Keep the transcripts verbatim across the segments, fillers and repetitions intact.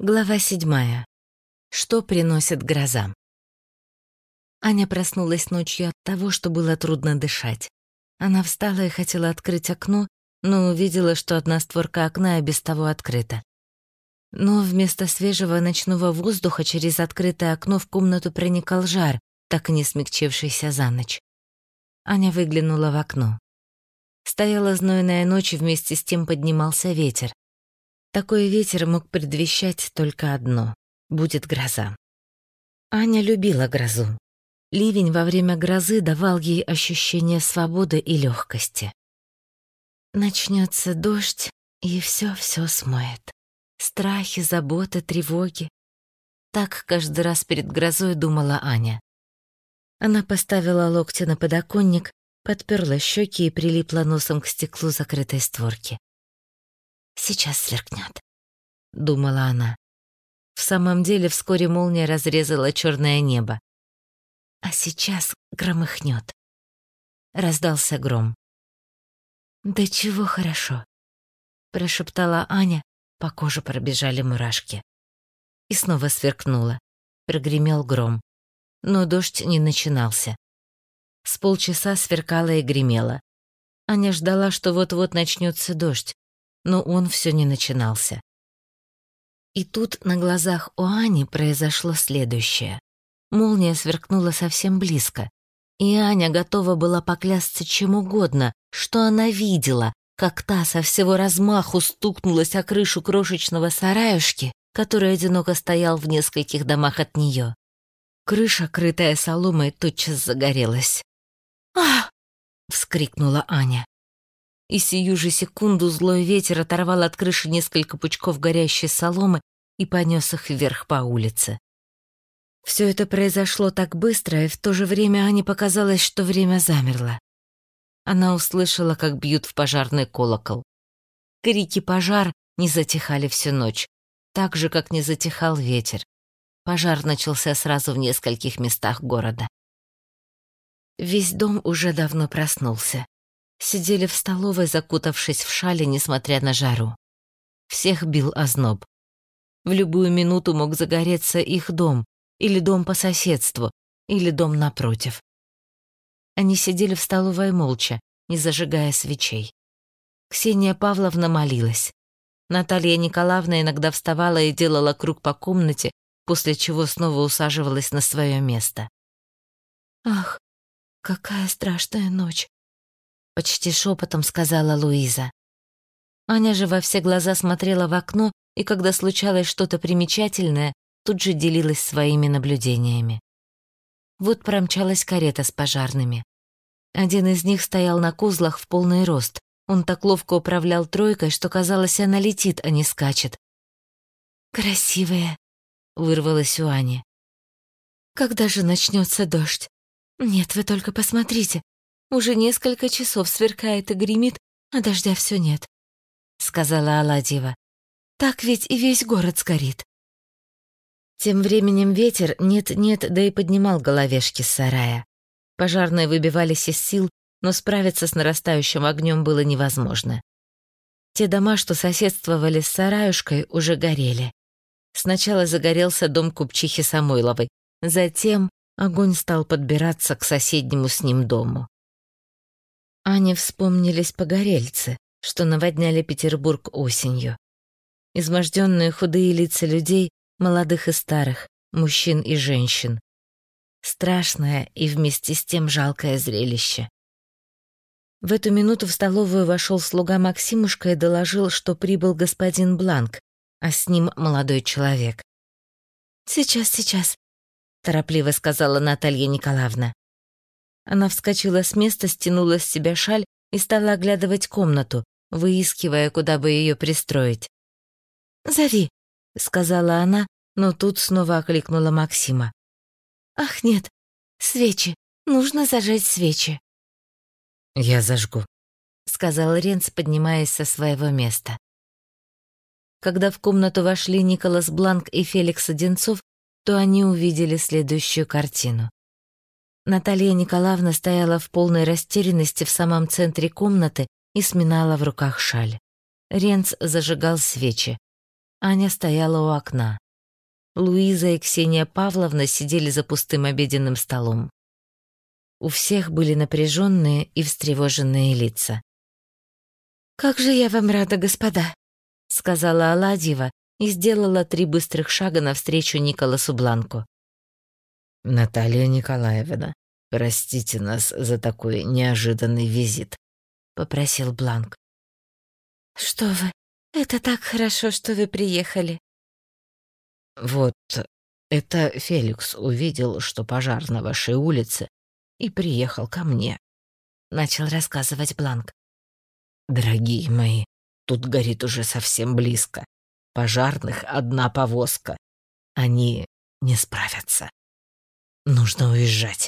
Глава седьмая. Что приносит гроза? Аня проснулась ночью от того, что было трудно дышать. Она встала и хотела открыть окно, но увидела, что одна створка окна и без того открыта. Но вместо свежего ночного воздуха через открытое окно в комнату проникал жар, так и не смягчившийся за ночь. Аня выглянула в окно. Стояла знойная ночь, и вместе с тем поднимался ветер. Такой ветер мог предвещать только одно — будет гроза. Аня любила грозу. Ливень во время грозы давал ей ощущение свободы и легкости. Начнется дождь, и все-все смоет. Страхи, заботы, тревоги. Так каждый раз перед грозой думала Аня. Она поставила локти на подоконник, подперла щеки и прилипла носом к стеклу закрытой створки. «Сейчас сверкнет», — думала она. В самом деле вскоре молния разрезала черное небо. А сейчас громыхнет. Раздался гром. «Да чего хорошо», — прошептала Аня, по коже пробежали мурашки. И снова сверкнуло. Прогремел гром. Но дождь не начинался. С полчаса сверкало и гремело. Аня ждала, что вот-вот начнется дождь, но он все не начинался. И тут на глазах у Ани произошло следующее. Молния сверкнула совсем близко, и Аня готова была поклясться чем угодно, что она видела, как та со всего размаху стукнулась о крышу крошечного сараюшки, который одиноко стоял в нескольких домах от нее. Крыша, крытая соломой, тотчас загорелась. «Ах!» — вскрикнула Аня. И сию же секунду злой ветер оторвал от крыши несколько пучков горящей соломы и понес их вверх по улице. Все это произошло так быстро, и в то же время Ане показалось, что время замерло. Она услышала, как бьют в пожарный колокол. Крики «пожар» не затихали всю ночь, так же, как не затихал ветер. Пожар начался сразу в нескольких местах города. Весь дом уже давно проснулся. Сидели в столовой, закутавшись в шали, несмотря на жару. Всех бил озноб. В любую минуту мог загореться их дом, или дом по соседству, или дом напротив. Они сидели в столовой молча, не зажигая свечей. Ксения Павловна молилась. Наталья Николаевна иногда вставала и делала круг по комнате, после чего снова усаживалась на свое место. «Ах, какая страшная ночь!» — почти шепотом сказала Луиза. Аня же во все глаза смотрела в окно, и когда случалось что-то примечательное, тут же делилась своими наблюдениями. Вот промчалась карета с пожарными. Один из них стоял на козлах в полный рост. Он так ловко управлял тройкой, что казалось, она летит, а не скачет. «Красивая», — вырвалась у Ани. «Когда же начнется дождь? Нет, вы только посмотрите. Уже несколько часов сверкает и гремит, а дождя все нет», — сказала Аладьева. «Так ведь и весь город сгорит». Тем временем ветер нет-нет, да и поднимал головешки с сарая. Пожарные выбивались из сил, но справиться с нарастающим огнем было невозможно. Те дома, что соседствовали с сараюшкой, уже горели. Сначала загорелся дом купчихи Самойловой, затем огонь стал подбираться к соседнему с ним дому. Ане вспомнились погорельцы, что наводняли Петербург осенью. Изможденные худые лица людей, молодых и старых, мужчин и женщин. Страшное и вместе с тем жалкое зрелище. В эту минуту в столовую вошел слуга Максимушка и доложил, что прибыл господин Бланк, а с ним молодой человек. «Сейчас, сейчас», — торопливо сказала Наталья Николаевна. Она вскочила с места, стянула с себя шаль и стала оглядывать комнату, выискивая, куда бы ее пристроить. «Зови», — сказала она, но тут снова окликнула Максима. «Ах, нет, свечи, нужно зажечь свечи». «Я зажгу», — сказал Ренц, поднимаясь со своего места. Когда в комнату вошли Николас Бланк и Феликс Одинцов, то они увидели следующую картину. Наталья Николаевна стояла в полной растерянности в самом центре комнаты и сминала в руках шаль. Ренц зажигал свечи. Аня стояла у окна. Луиза и Ксения Павловна сидели за пустым обеденным столом. У всех были напряженные и встревоженные лица. «Как же я вам рада, господа», — сказала Аладьева и сделала три быстрых шага навстречу Николасу Бланку. «Наталья Николаевна, простите нас за такой неожиданный визит», — попросил Бланк. «Что вы, это так хорошо, что вы приехали». «Вот, это Феликс увидел, что пожар на вашей улице, и приехал ко мне», — начал рассказывать Бланк. «Дорогие мои, тут горит уже совсем близко. Пожарных одна повозка. Они не справятся. Нужно уезжать».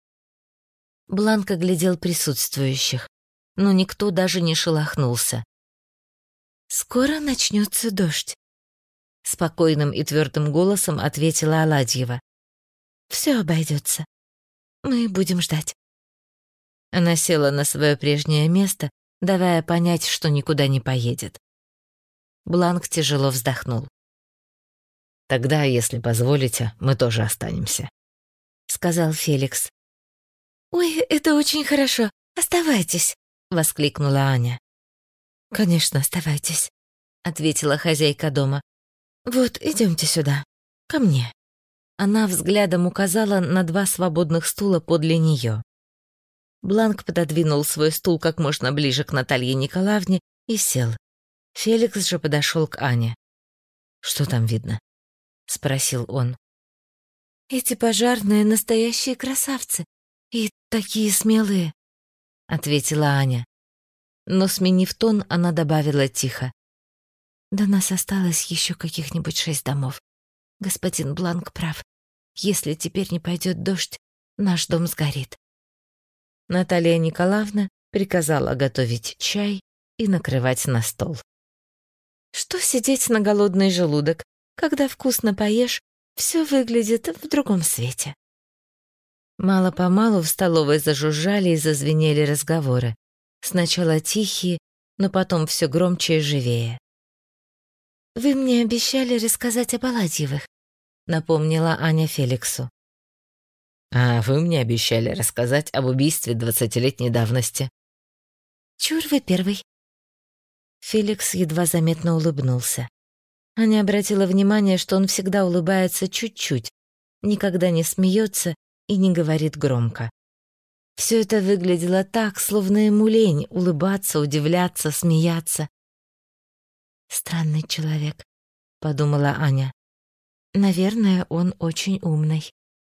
Бланк оглядел присутствующих, но никто даже не шелохнулся. «Скоро начнется дождь», — спокойным и твердым голосом ответила Аладьева. «Все обойдется. Мы будем ждать». Она села на свое прежнее место, давая понять, что никуда не поедет. Бланк тяжело вздохнул. «Тогда, если позволите, мы тоже останемся», — сказал Феликс. «Ой, это очень хорошо. Оставайтесь», — воскликнула Аня. «Конечно, оставайтесь», — ответила хозяйка дома. «Вот, идемте сюда, ко мне». Она взглядом указала на два свободных стула подле нее. Бланк пододвинул свой стул как можно ближе к Наталье Николаевне и сел. Феликс же подошел к Ане. «Что там видно?» — спросил он. «Эти пожарные настоящие красавцы и такие смелые», — ответила Аня. Но, сменив тон, она добавила тихо. «До нас осталось еще каких-нибудь шесть домов. Господин Бланк прав. Если теперь не пойдет дождь, наш дом сгорит». Наталья Николаевна приказала готовить чай и накрывать на стол. «Что сидеть на голодный желудок? Когда вкусно поешь, все выглядит в другом свете». Мало-помалу в столовой зажужжали и зазвенели разговоры. Сначала тихие, но потом все громче и живее. «Вы мне обещали рассказать об Аладьевых», — напомнила Аня Феликсу. «А вы мне обещали рассказать об убийстве двадцатилетней давности». «Чур вы первый». Феликс едва заметно улыбнулся. Аня обратила внимание, что он всегда улыбается чуть-чуть, никогда не смеется и не говорит громко. Все это выглядело так, словно ему лень улыбаться, удивляться, смеяться. «Странный человек», — подумала Аня. «Наверное, он очень умный».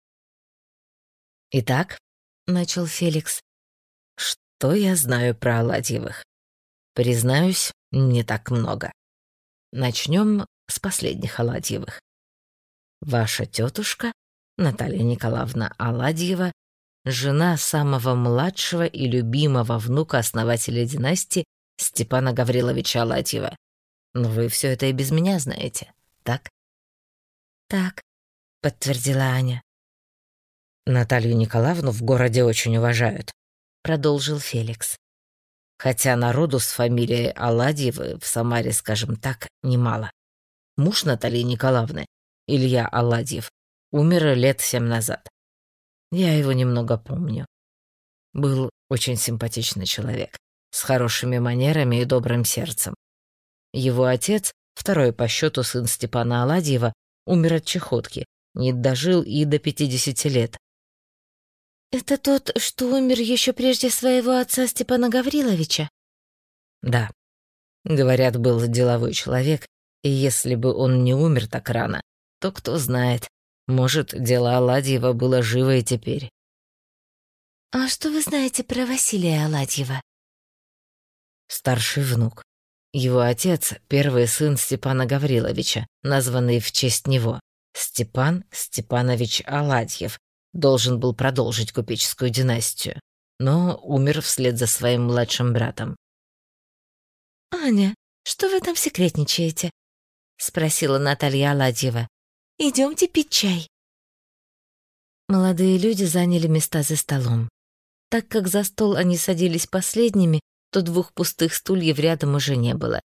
«Итак», — начал Феликс, — «что я знаю про Аладьевых? Признаюсь, не так много. Начнем с последних Аладьевых. Ваша тетушка, Наталья Николаевна Аладьева, жена самого младшего и любимого внука основателя династии Степана Гавриловича Аладьева. Но вы все это и без меня знаете, так?» «Так», — подтвердила Аня. «Наталью Николаевну в городе очень уважают», — продолжил Феликс. «Хотя народу с фамилией Аладьевы в Самаре, скажем так, немало. Муж Натальи Николаевны, Илья Аладьев, умер лет семь назад. Я его немного помню. Был очень симпатичный человек, с хорошими манерами и добрым сердцем. Его отец, второй по счету сын Степана Аладьева, умер от чахотки, не дожил и до пятидесяти лет. «Это тот, что умер еще прежде своего отца Степана Гавриловича?» «Да. Говорят, был деловой человек, и если бы он не умер так рано, то кто знает, может, дело Аладьева было живо и теперь». «А что вы знаете про Василия Аладьева?» «Старший внук. Его отец — первый сын Степана Гавриловича, названный в честь него. Степан Степанович Аладьев должен был продолжить купеческую династию, но умер вслед за своим младшим братом». «Аня, что вы там секретничаете?» — спросила Наталья Аладьева. «Идемте пить чай». Молодые люди заняли места за столом. Так как за стол они садились последними, то двух пустых стульев рядом уже не было.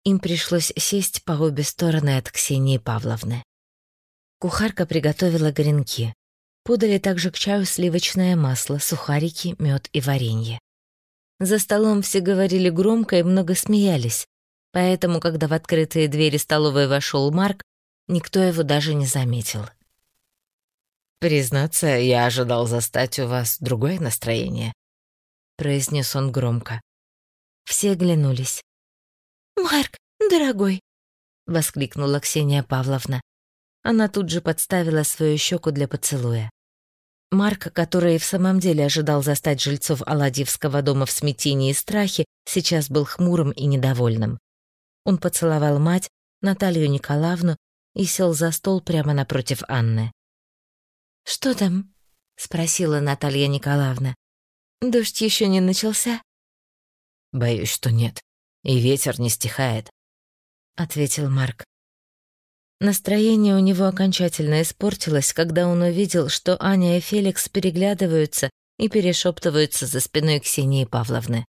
Им пришлось сесть по обе стороны от Ксении Павловны. Кухарка приготовила гренки. Подали также к чаю сливочное масло, сухарики, мед и варенье. За столом все говорили громко и много смеялись, поэтому, когда в открытые двери столовой вошел Марк, никто его даже не заметил. «Признаться, я ожидал застать у вас другое настроение», — произнес он громко. Все оглянулись. «Марк, дорогой!» — воскликнула Ксения Павловна. Она тут же подставила свою щеку для поцелуя. Марк, который в самом деле ожидал застать жильцов Аладьевского дома в смятении и страхе, сейчас был хмурым и недовольным. Он поцеловал мать, Наталью Николаевну, и сел за стол прямо напротив Анны. «Что там?» — спросила Наталья Николаевна. «Дождь еще не начался?» «Боюсь, что нет. И ветер не стихает», — ответил Марк. Настроение у него окончательно испортилось, когда он увидел, что Аня и Феликс переглядываются и перешептываются за спиной Ксении Павловны.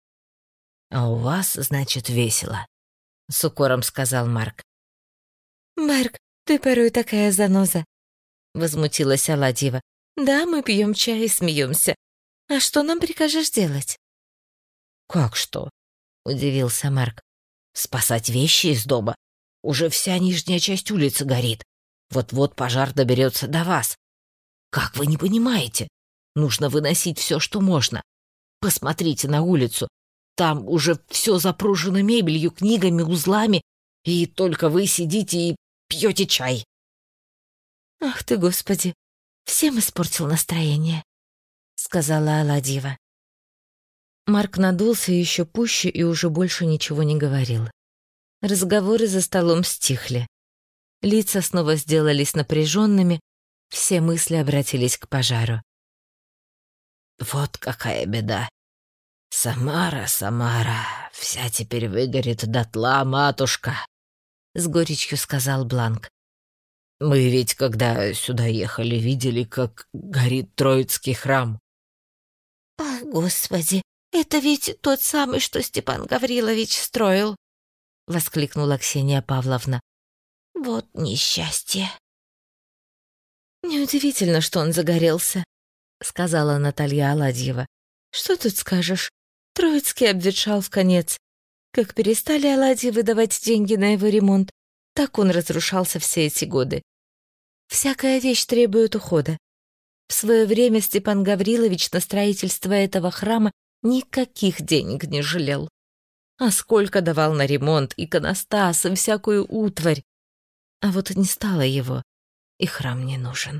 «А у вас, значит, весело», — с укором сказал Марк. «Марк, ты порой такая заноза», — возмутилась Аладьева. «Да, мы пьем чай и смеемся. А что нам прикажешь делать?» «Как что?» — удивился Марк. «Спасать вещи из дома? Уже вся нижняя часть улицы горит. Вот-вот пожар доберется до вас. Как вы не понимаете? Нужно выносить все, что можно. Посмотрите на улицу. Там уже все запружено мебелью, книгами, узлами, и только вы сидите и пьете чай». «Ах ты, Господи, всем испортил настроение», — сказала Аладьева. Марк надулся еще пуще и уже больше ничего не говорил. Разговоры за столом стихли. Лица снова сделались напряженными, все мысли обратились к пожару. «Вот какая беда! Самара, Самара, вся теперь выгорит дотла, матушка!» — с горечью сказал Бланк. «Мы ведь, когда сюда ехали, видели, как горит Троицкий храм». «Ах, Господи, это ведь тот самый, что Степан Гаврилович строил!» — воскликнула Ксения Павловна. «Вот несчастье!» «Неудивительно, что он загорелся», — сказала Наталья Аладьева. «Что тут скажешь? Троицкий обветшал вконец. Как перестали Аладьевы давать деньги на его ремонт, так он разрушался все эти годы. Всякая вещь требует ухода. В свое время Степан Гаврилович на строительство этого храма никаких денег не жалел. А сколько давал на ремонт, иконостас и всякую утварь. А вот не стало его, и храм не нужен».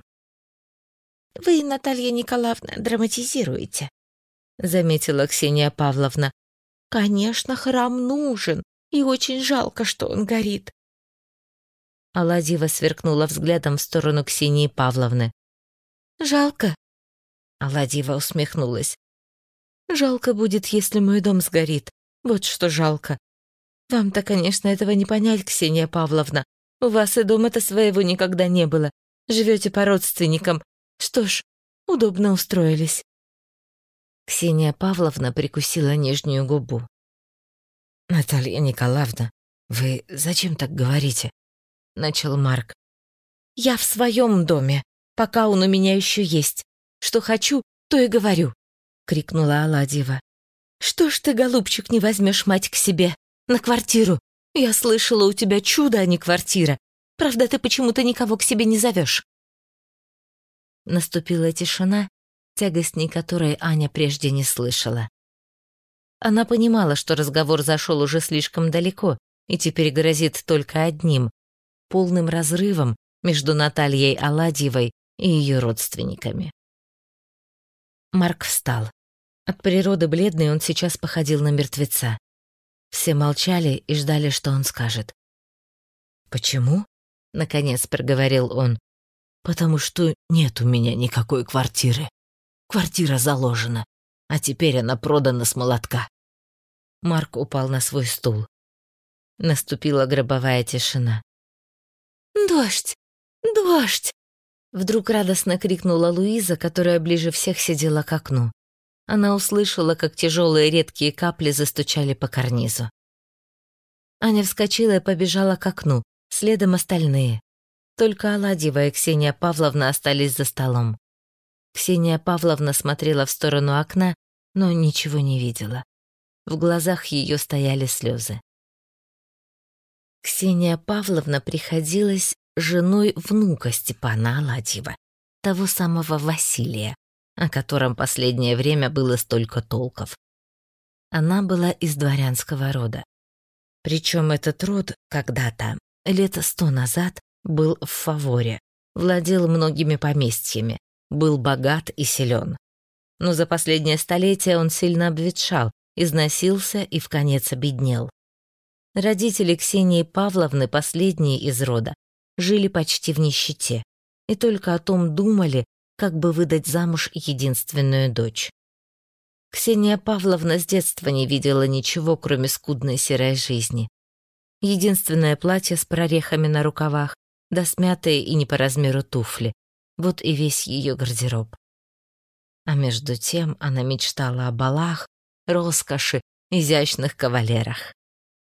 «Вы, Наталья Николаевна, драматизируете», — заметила Ксения Павловна. «Конечно, храм нужен, и очень жалко, что он горит». Аладьева сверкнула взглядом в сторону Ксении Павловны. «Жалко?» Аладьева усмехнулась. «Жалко будет, если мой дом сгорит. Вот что жалко. Вам-то, конечно, этого не понять, Ксения Павловна. У вас и дома-то своего никогда не было. Живете по родственникам. Что ж, удобно устроились». Ксения Павловна прикусила нижнюю губу. «Наталья Николаевна, вы зачем так говорите?» — начал Марк. «Я в своем доме, пока он у меня еще есть. Что хочу, то и говорю», — крикнула Аладьева. «Что ж ты, голубчик, не возьмешь мать к себе? На квартиру? Я слышала, у тебя чудо, а не квартира. Правда, ты почему-то никого к себе не зовешь». Наступила тишина, тягостней которой Аня прежде не слышала. Она понимала, что разговор зашел уже слишком далеко и теперь грозит только одним — полным разрывом между Натальей Аладьевой и ее родственниками. Марк встал. От природы бледный он сейчас походил на мертвеца. Все молчали и ждали, что он скажет. «Почему?» — наконец проговорил он. «Потому что нет у меня никакой квартиры. Квартира заложена, а теперь она продана с молотка». Марк упал на свой стул. Наступила гробовая тишина. «Дождь! Дождь!» Вдруг радостно крикнула Луиза, которая ближе всех сидела к окну. Она услышала, как тяжелые редкие капли застучали по карнизу. Аня вскочила и побежала к окну, следом остальные. Только Аладьева и Ксения Павловна остались за столом. Ксения Павловна смотрела в сторону окна, но ничего не видела. В глазах ее стояли слезы. Ксения Павловна приходилась женой внука Степана Аладьева, того самого Василия, о котором последнее время было столько толков. Она была из дворянского рода. Причем этот род когда-то, лет сто назад, был в фаворе, владел многими поместьями, был богат и силен. Но за последнее столетие он сильно обветшал, износился и вконец обеднел. Родители Ксении Павловны, последние из рода, жили почти в нищете и только о том думали, как бы выдать замуж единственную дочь. Ксения Павловна с детства не видела ничего, кроме скудной серой жизни. Единственное платье с прорехами на рукавах, да смятые и не по размеру туфли. Вот и весь ее гардероб. А между тем она мечтала о балах, роскоши, изящных кавалерах.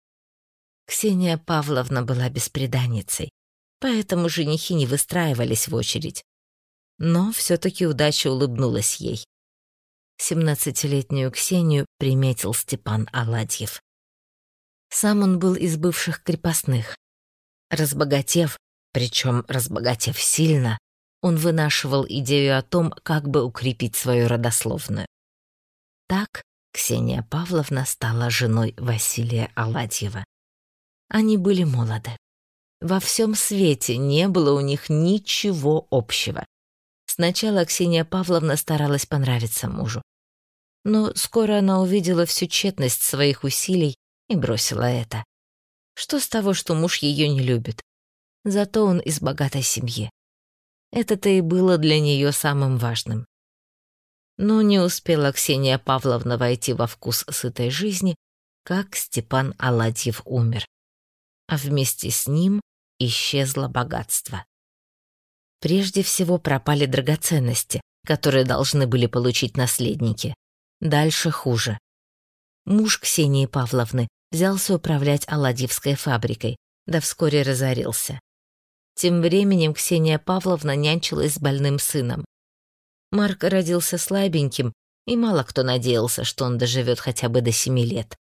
Ксения Павловна была бесприданницей, поэтому женихи не выстраивались в очередь. Но все-таки удача улыбнулась ей. Семнадцатилетнюю Ксению приметил Степан Аладьев. Сам он был из бывших крепостных. Разбогатев, причем разбогатев сильно, он вынашивал идею о том, как бы укрепить свою родословную. Так Ксения Павловна стала женой Василия Аладьева. Они были молоды. Во всем свете не было у них ничего общего. Сначала Ксения Павловна старалась понравиться мужу. Но скоро она увидела всю тщетность своих усилий и бросила это. Что с того, что муж ее не любит? Зато он из богатой семьи. Это-то и было для нее самым важным. Но не успела Ксения Павловна войти во вкус сытой жизни, как Степан Аладьев умер. А вместе с ним исчезло богатство. Прежде всего пропали драгоценности, которые должны были получить наследники. Дальше хуже. Муж Ксении Павловны взялся управлять Аладьевской фабрикой, да вскоре разорился. Тем временем Ксения Павловна нянчилась с больным сыном. Марк родился слабеньким, и мало кто надеялся, что он доживет хотя бы до семи лет.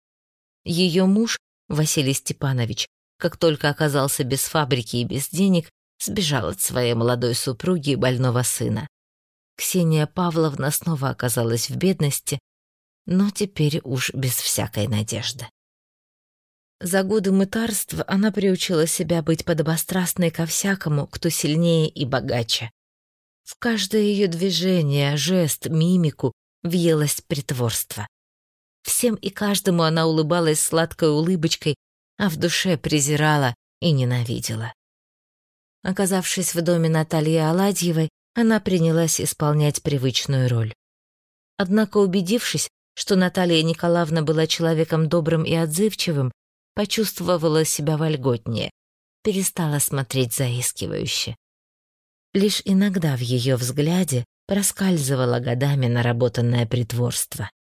Ее муж, Василий Степанович, как только оказался без фабрики и без денег, сбежал от своей молодой супруги и больного сына. Ксения Павловна снова оказалась в бедности, но теперь уж без всякой надежды. За годы мытарства она приучила себя быть подобострастной ко всякому, кто сильнее и богаче. В каждое ее движение, жест, мимику въелось притворство. Всем и каждому она улыбалась сладкой улыбочкой, а в душе презирала и ненавидела. Оказавшись в доме Натальи Аладьевой, она принялась исполнять привычную роль. Однако, убедившись, что Наталья Николаевна была человеком добрым и отзывчивым, почувствовала себя вольготнее, перестала смотреть заискивающе. Лишь иногда в ее взгляде проскальзывало годами наработанное притворство.